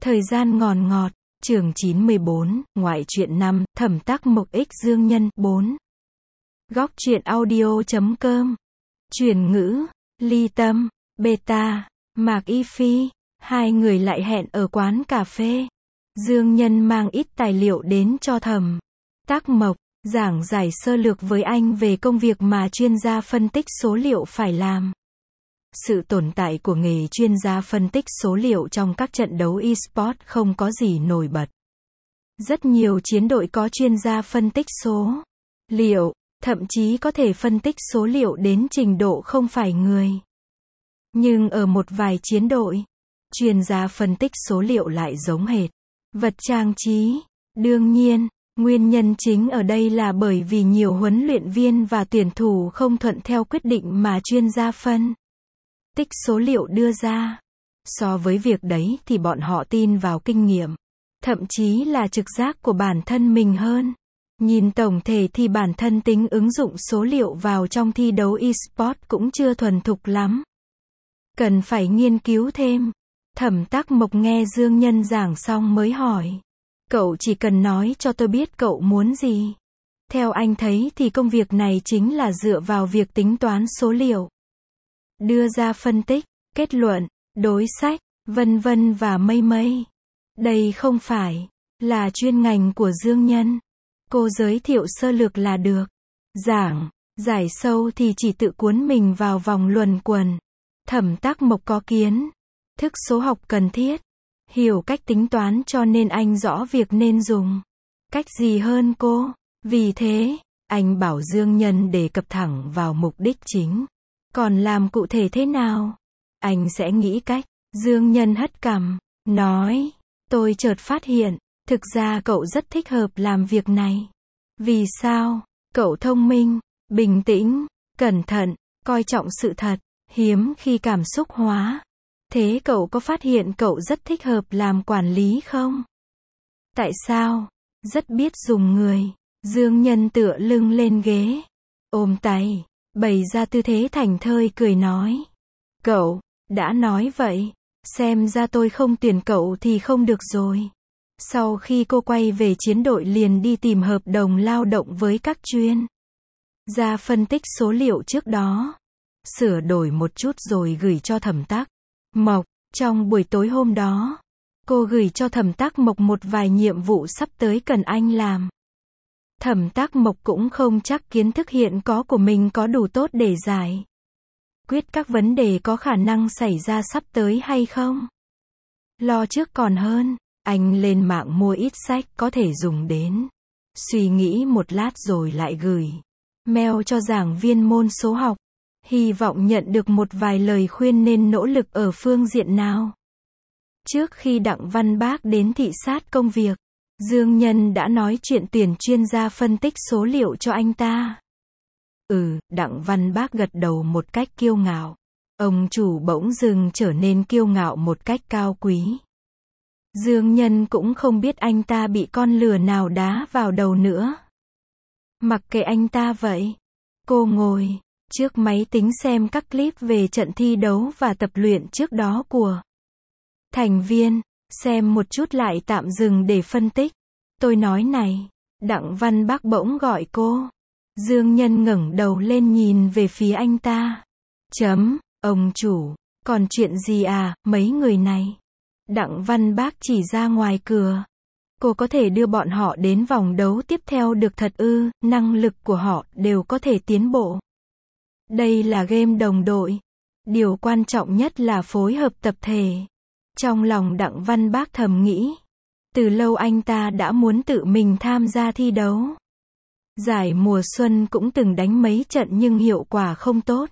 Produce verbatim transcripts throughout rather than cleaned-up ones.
Thời gian ngòn ngọt, chương chín mươi bốn, ngoại truyện năm, Thẩm Tắc Mộc X Dương Nhân, bốn. Góc truyện audio chấm com. Chuyển ngữ, Ly Tâm, Beta, Mạc Y Phi, hai người lại hẹn ở quán cà phê. Dương Nhân mang ít tài liệu đến cho Thẩm Tắc Mộc, giảng giải sơ lược với anh về công việc mà chuyên gia phân tích số liệu phải làm. Sự tồn tại của nghề chuyên gia phân tích số liệu trong các trận đấu e-sport không có gì nổi bật. Rất nhiều chiến đội có chuyên gia phân tích số liệu, thậm chí có thể phân tích số liệu đến trình độ không phải người. Nhưng ở một vài chiến đội, chuyên gia phân tích số liệu lại giống hệt vật trang trí. Đương nhiên, nguyên nhân chính ở đây là bởi vì nhiều huấn luyện viên và tuyển thủ không thuận theo quyết định mà chuyên gia phân tích số liệu đưa ra. So với việc đấy thì bọn họ tin vào kinh nghiệm, thậm chí là trực giác của bản thân mình hơn. Nhìn tổng thể thì bản thân tính ứng dụng số liệu vào trong thi đấu e-sport cũng chưa thuần thục lắm. Cần phải nghiên cứu thêm. Thẩm Tắc Mộc nghe Dương Nhân giảng xong mới hỏi. Cậu chỉ cần nói cho tôi biết cậu muốn gì. Theo anh thấy thì công việc này chính là dựa vào việc tính toán số liệu, đưa ra phân tích, kết luận, đối sách, vân vân và mây mây. Đây không phải là chuyên ngành của Dương Nhân. Cô giới thiệu sơ lược là được. Giảng, giải sâu thì chỉ tự cuốn mình vào vòng luẩn quẩn. Thẩm Tắc Mộc có kiến thức số học cần thiết, hiểu cách tính toán cho nên anh rõ việc nên dùng cách gì hơn cô. Vì thế, anh bảo Dương Nhân đề cập thẳng vào mục đích chính. Còn làm cụ thể thế nào? Anh sẽ nghĩ cách. Dương Nhân hất cằm, nói, tôi chợt phát hiện, thực ra cậu rất thích hợp làm việc này. Vì sao? Cậu thông minh, bình tĩnh, cẩn thận, coi trọng sự thật, hiếm khi cảm xúc hóa. Thế cậu có phát hiện cậu rất thích hợp làm quản lý không? Tại sao? Rất biết dùng người. Dương Nhân tựa lưng lên ghế, ôm tay, bày ra tư thế thảnh thơi cười nói. Cậu, đã nói vậy, xem ra tôi không tuyển cậu thì không được rồi. Sau khi cô quay về chiến đội liền đi tìm hợp đồng lao động với các chuyên gia phân tích số liệu trước đó. Sửa đổi một chút rồi gửi cho Thẩm Tắc Mộc. Trong buổi tối hôm đó, cô gửi cho Thẩm Tắc Mộc một vài nhiệm vụ sắp tới cần anh làm. Thẩm Tắc Mộc cũng không chắc kiến thức hiện có của mình có đủ tốt để giải quyết các vấn đề có khả năng xảy ra sắp tới hay không. Lo trước còn hơn, anh lên mạng mua ít sách có thể dùng đến. Suy nghĩ một lát rồi lại gửi mail cho giảng viên môn số học. Hy vọng nhận được một vài lời khuyên nên nỗ lực ở phương diện nào. Trước khi Đặng Văn Bác đến thị sát công việc, Dương Nhân đã nói chuyện tuyển chuyên gia phân tích số liệu cho anh ta. Ừ, Đặng Văn Bác gật đầu một cách kiêu ngạo. Ông chủ bỗng dưng trở nên kiêu ngạo một cách cao quý. Dương Nhân cũng không biết anh ta bị con lừa nào đá vào đầu nữa. Mặc kệ anh ta vậy. Cô ngồi trước máy tính xem các clip về trận thi đấu và tập luyện trước đó của thành viên, xem một chút lại tạm dừng để phân tích. Tôi nói này, Đặng Văn Bác bỗng gọi cô. Dương Nhân ngẩng đầu lên nhìn về phía anh ta. Chấm, ông chủ, còn chuyện gì à, mấy người này. Đặng Văn Bác chỉ ra ngoài cửa. Cô có thể đưa bọn họ đến vòng đấu tiếp theo được thật ư, năng lực của họ đều có thể tiến bộ. Đây là game đồng đội. Điều quan trọng nhất là phối hợp tập thể. Trong lòng Đặng Văn Bác thầm nghĩ. Từ lâu anh ta đã muốn tự mình tham gia thi đấu. Giải mùa xuân cũng từng đánh mấy trận nhưng hiệu quả không tốt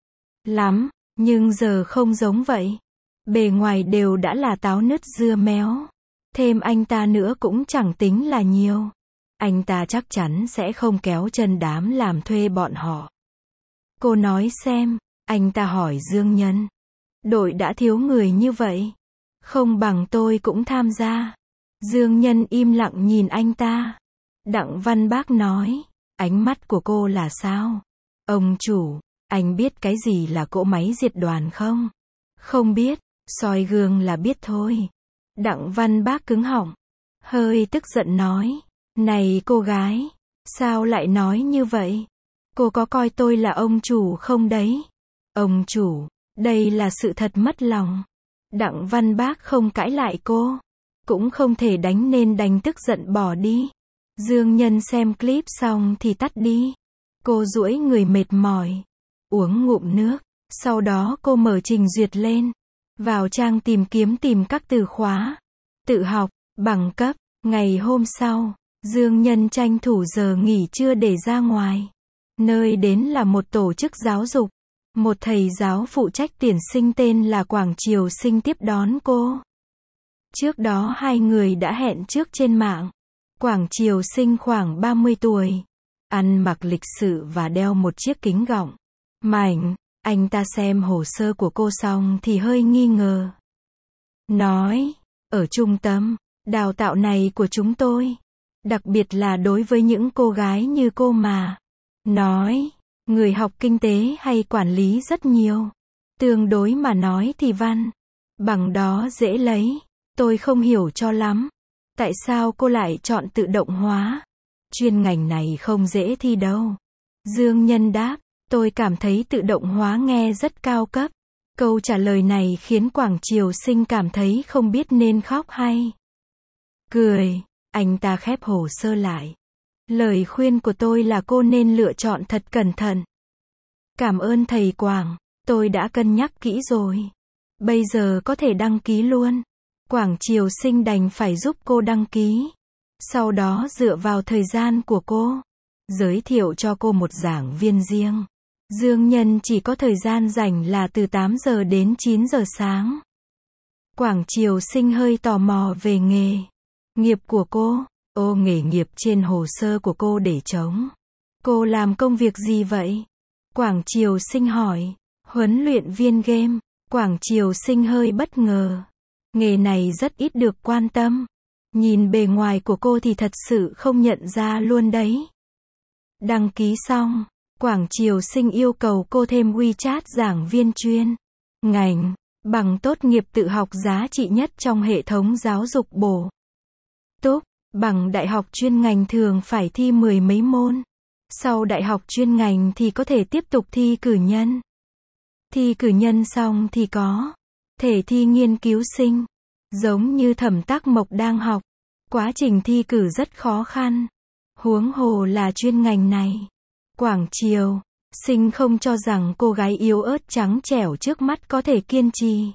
lắm. Nhưng giờ không giống vậy. Bề ngoài đều đã là táo nứt dưa méo. Thêm anh ta nữa cũng chẳng tính là nhiều. Anh ta chắc chắn sẽ không kéo chân đám làm thuê bọn họ. Cô nói xem, anh ta hỏi Dương Nhân. Đội đã thiếu người như vậy. Không bằng tôi cũng tham gia. Dương Nhân im lặng nhìn anh ta. Đặng Văn Bác nói, ánh mắt của cô là sao? Ông chủ, anh biết cái gì là cỗ máy diệt đoàn không? Không biết, soi gương là biết thôi. Đặng Văn Bác cứng họng, hơi tức giận nói, này cô gái, sao lại nói như vậy? Cô có coi tôi là ông chủ không đấy? Ông chủ, đây là sự thật mất lòng. Đặng Văn Bác không cãi lại cô, cũng không thể đánh nên đành tức giận bỏ đi. Dương Nhân xem clip xong thì tắt đi. Cô duỗi người mệt mỏi, uống ngụm nước, sau đó cô mở trình duyệt lên, vào trang tìm kiếm tìm các từ khóa, tự học, bằng cấp. Ngày hôm sau, Dương Nhân tranh thủ giờ nghỉ trưa để ra ngoài. Nơi đến là một tổ chức giáo dục. Một thầy giáo phụ trách tuyển sinh tên là Quảng Triều Sinh tiếp đón cô. Trước đó hai người đã hẹn trước trên mạng. Quảng Triều Sinh khoảng ba mươi tuổi, ăn mặc lịch sự và đeo một chiếc kính gọng mảnh. Anh ta xem hồ sơ của cô xong thì hơi nghi ngờ. Nói, ở trung tâm đào tạo này của chúng tôi, đặc biệt là đối với những cô gái như cô mà. Nói, người học kinh tế hay quản lý rất nhiều. Tương đối mà nói thì văn bằng đó dễ lấy. Tôi không hiểu cho lắm. Tại sao cô lại chọn tự động hóa? Chuyên ngành này không dễ thi đâu. Dương Nhân đáp, tôi cảm thấy tự động hóa nghe rất cao cấp. Câu trả lời này khiến Quảng Triều Sinh cảm thấy không biết nên khóc hay cười. Anh ta khép hồ sơ lại. Lời khuyên của tôi là cô nên lựa chọn thật cẩn thận. Cảm ơn thầy Quảng, tôi đã cân nhắc kỹ rồi. Bây giờ có thể đăng ký luôn. Quảng Triều Sinh đành phải giúp cô đăng ký. Sau đó dựa vào thời gian của cô, giới thiệu cho cô một giảng viên riêng. Dương Nhân chỉ có thời gian rảnh là từ tám giờ đến chín giờ sáng. Quảng Triều Sinh hơi tò mò về nghề nghiệp của cô. Ô, nghề nghiệp trên hồ sơ của cô để trống. Cô làm công việc gì vậy? Quảng Triều Sinh hỏi. Huấn luyện viên game. Quảng Triều Sinh hơi bất ngờ. Nghề này rất ít được quan tâm. Nhìn bề ngoài của cô thì thật sự không nhận ra luôn đấy. Đăng ký xong, Quảng Triều Sinh yêu cầu cô thêm WeChat giảng viên chuyên ngành, bằng tốt nghiệp tự học giá trị nhất trong hệ thống giáo dục bổ túc. Bằng đại học chuyên ngành thường phải thi mười mấy môn. Sau đại học chuyên ngành thì có thể tiếp tục thi cử nhân. Thi cử nhân xong thì có thể thi nghiên cứu sinh. Giống như Thẩm Tắc Mộc đang học. Quá trình thi cử rất khó khăn. Huống hồ là chuyên ngành này. Quảng Triều Sinh không cho rằng cô gái yếu ớt trắng trẻo trước mắt có thể kiên trì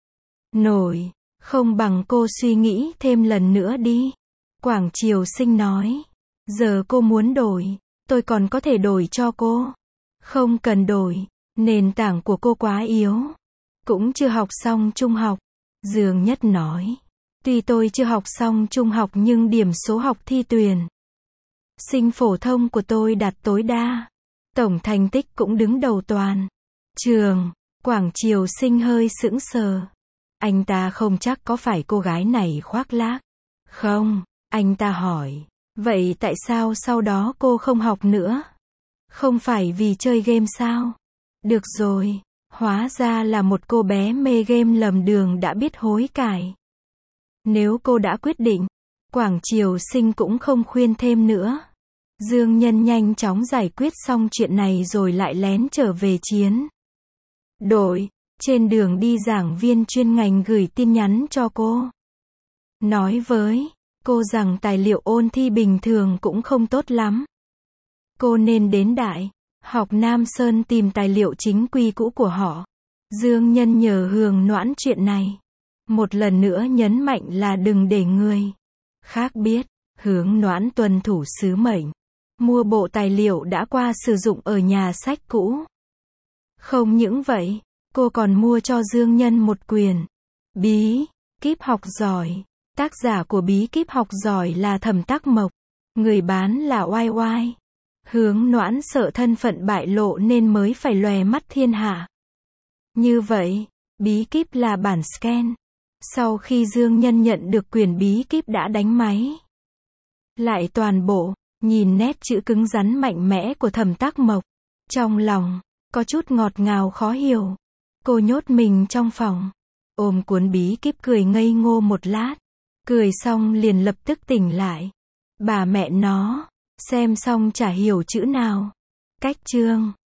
nổi. Không bằng cô suy nghĩ thêm lần nữa đi. Quảng Triều Sinh nói. Giờ cô muốn đổi, tôi còn có thể đổi cho cô. Không cần đổi, nền tảng của cô quá yếu. Cũng chưa học xong trung học. Dương Nhất nói. Tuy tôi chưa học xong trung học nhưng điểm số học thi tuyển sinh phổ thông của tôi đạt tối đa. Tổng thành tích cũng đứng đầu toàn trường. Quảng Triều Sinh hơi sững sờ. Anh ta không chắc có phải cô gái này khoác lác không. Anh ta hỏi. Vậy tại sao sau đó cô không học nữa? Không phải vì chơi game sao? Được rồi. Hóa ra là một cô bé mê game lầm đường đã biết hối cải. Nếu cô đã quyết định, Quảng Triều Sinh cũng không khuyên thêm nữa. Dương Nhân nhanh chóng giải quyết xong chuyện này rồi lại lén trở về chiến đội. Trên đường đi giảng viên chuyên ngành gửi tin nhắn cho cô. Nói với cô rằng tài liệu ôn thi bình thường cũng không tốt lắm. Cô nên đến Đại học Nam Sơn tìm tài liệu chính quy cũ của họ. Dương Nhân nhờ Hường Noãn chuyện này. Một lần nữa nhấn mạnh là đừng để người khác biết. Hướng Noãn tuân thủ sứ mệnh. Mua bộ tài liệu đã qua sử dụng ở nhà sách cũ. Không những vậy, cô còn mua cho Dương Nhân một quyển Bí kíp học giỏi. Tác giả của Bí kíp học giỏi là Thẩm Tắc Mộc. Người bán là Oai Oai. Hướng Noãn sợ thân phận bại lộ nên mới phải lòe mắt thiên hạ. Như vậy, Bí kíp là bản scan. Sau khi Dương Nhân nhận được quyển Bí kíp đã đánh máy lại toàn bộ, nhìn nét chữ cứng rắn mạnh mẽ của Thẩm Tắc Mộc. Trong lòng có chút ngọt ngào khó hiểu. Cô nhốt mình trong phòng, ôm cuốn bí kíp cười ngây ngô một lát. Cười xong liền lập tức tỉnh lại. Bà mẹ nó, xem xong chả hiểu chữ nào. Cách chương